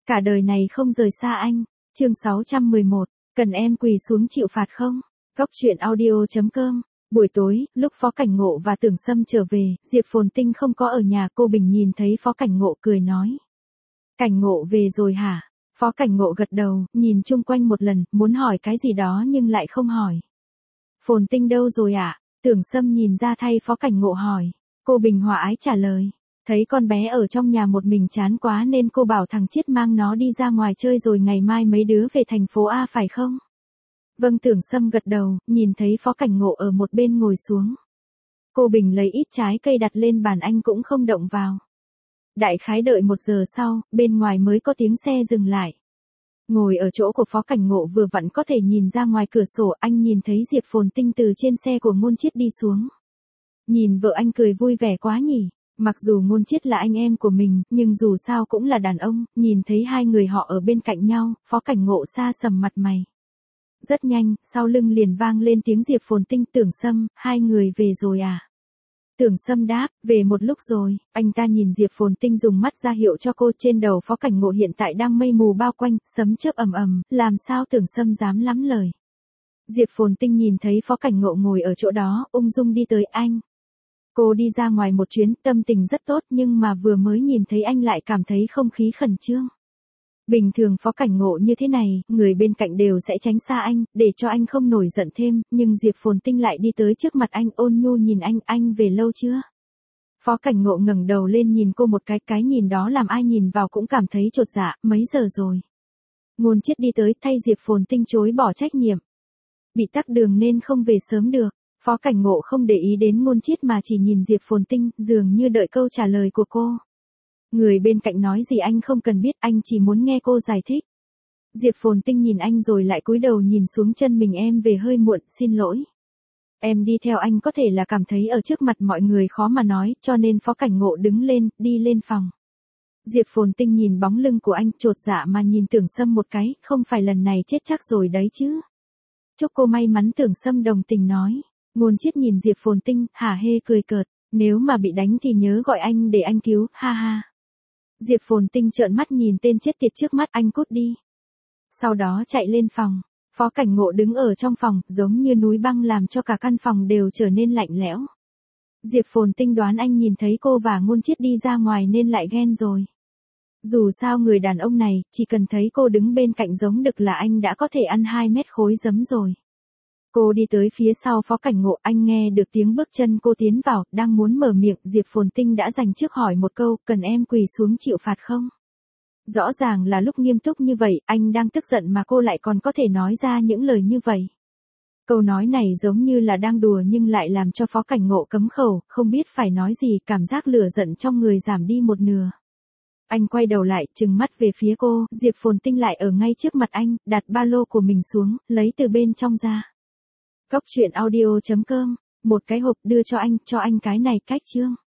Cả đời này không rời xa anh. Chương 611, cần em quỳ xuống chịu phạt không? Góc truyện audio.com. Buổi tối, lúc Phó Cảnh Ngộ và Tưởng Sâm trở về, Diệp Phồn Tinh không có ở nhà, cô Bình nhìn thấy Phó Cảnh Ngộ cười nói. Cảnh Ngộ về rồi hả? Phó Cảnh Ngộ gật đầu, nhìn chung quanh một lần, muốn hỏi cái gì đó nhưng lại không hỏi. Phồn Tinh đâu rồi ạ? Tưởng Sâm nhìn ra thay Phó Cảnh Ngộ hỏi. Cô Bình hòa ái trả lời. Thấy con bé ở trong nhà một mình chán quá nên cô bảo thằng Chiết mang nó đi ra ngoài chơi rồi ngày mai mấy đứa về thành phố A phải không? Vâng, Tưởng Sâm gật đầu, nhìn thấy Phó Cảnh Ngộ ở một bên ngồi xuống. Cô Bình lấy ít trái cây đặt lên bàn, anh cũng không động vào. Đại khái đợi 1 giờ sau, bên ngoài mới có tiếng xe dừng lại. Ngồi ở chỗ của Phó Cảnh Ngộ vừa vặn có thể nhìn ra ngoài cửa sổ, anh nhìn thấy Diệp Phồn Tinh từ trên xe của Ngôn Chiết đi xuống. Nhìn vợ anh cười vui vẻ quá nhỉ. Mặc dù Ngôn Chiết là anh em của mình, nhưng dù sao cũng là đàn ông, nhìn thấy hai người họ ở bên cạnh nhau, Phó Cảnh Ngộ xa sầm mặt mày. Rất nhanh, sau lưng liền vang lên tiếng Diệp Phồn Tinh. Tưởng Sâm, hai người về rồi à? Tưởng Sâm đáp, về một lúc rồi. Anh ta nhìn Diệp Phồn Tinh dùng mắt ra hiệu cho cô. Trên đầu Phó Cảnh Ngộ hiện tại đang mây mù bao quanh, sấm chớp ầm ầm, làm sao Tưởng Sâm dám lắm lời. Diệp Phồn Tinh nhìn thấy Phó Cảnh Ngộ ngồi ở chỗ đó, ung dung đi tới anh. Cô đi ra ngoài một chuyến, tâm tình rất tốt, nhưng mà vừa mới nhìn thấy anh lại cảm thấy không khí khẩn trương. Bình thường Phó Cảnh Ngộ như thế này, người bên cạnh đều sẽ tránh xa anh, để cho anh không nổi giận thêm, nhưng Diệp Phồn Tinh lại đi tới trước mặt anh, ôn nhu nhìn anh về lâu chưa? Phó Cảnh Ngộ ngẩng đầu lên nhìn cô một cái nhìn đó làm ai nhìn vào cũng cảm thấy chột dạ, mấy giờ rồi? Ngôn Chiết đi tới thay Diệp Phồn Tinh chối bỏ trách nhiệm. Bị tắc đường nên không về sớm được. Phó Cảnh Ngộ không để ý đến Ngôn Chiết mà chỉ nhìn Diệp Phồn Tinh, dường như đợi câu trả lời của cô. Người bên cạnh nói gì anh không cần biết, anh chỉ muốn nghe cô giải thích. Diệp Phồn Tinh nhìn anh rồi lại cúi đầu nhìn xuống chân mình. Em về hơi muộn, xin lỗi. Em đi theo anh có thể là cảm thấy ở trước mặt mọi người khó mà nói, cho nên Phó Cảnh Ngộ đứng lên, đi lên phòng. Diệp Phồn Tinh nhìn bóng lưng của anh, chột dạ mà nhìn Tưởng Sâm một cái, không phải lần này chết chắc rồi đấy chứ. Chúc cô may mắn, Tưởng Sâm đồng tình nói. Ngôn Chiết nhìn Diệp Phồn Tinh, hả hê cười cợt, nếu mà bị đánh thì nhớ gọi anh để anh cứu, ha ha. Diệp Phồn Tinh trợn mắt nhìn tên chết tiệt trước mắt, anh cút đi. Sau đó chạy lên phòng. Phó Cảnh Ngộ đứng ở trong phòng, giống như núi băng làm cho cả căn phòng đều trở nên lạnh lẽo. Diệp Phồn Tinh đoán anh nhìn thấy cô và Ngôn Chiết đi ra ngoài nên lại ghen rồi. Dù sao người đàn ông này, chỉ cần thấy cô đứng bên cạnh giống đực là anh đã có thể ăn 2 mét khối giấm rồi. Cô đi tới phía sau Phó Cảnh Ngộ, anh nghe được tiếng bước chân cô tiến vào, đang muốn mở miệng, Diệp Phồn Tinh đã dành trước hỏi một câu, cần em quỳ xuống chịu phạt không? Rõ ràng là lúc nghiêm túc như vậy, anh đang tức giận mà cô lại còn có thể nói ra những lời như vậy. Câu nói này giống như là đang đùa nhưng lại làm cho Phó Cảnh Ngộ cấm khẩu, không biết phải nói gì, cảm giác lửa giận trong người giảm đi một nửa. Anh quay đầu lại, trừng mắt về phía cô, Diệp Phồn Tinh lại ở ngay trước mặt anh, đặt ba lô của mình xuống, lấy từ bên trong ra. Góc truyện audio.com, một cái hộp đưa cho anh cái này cách chương.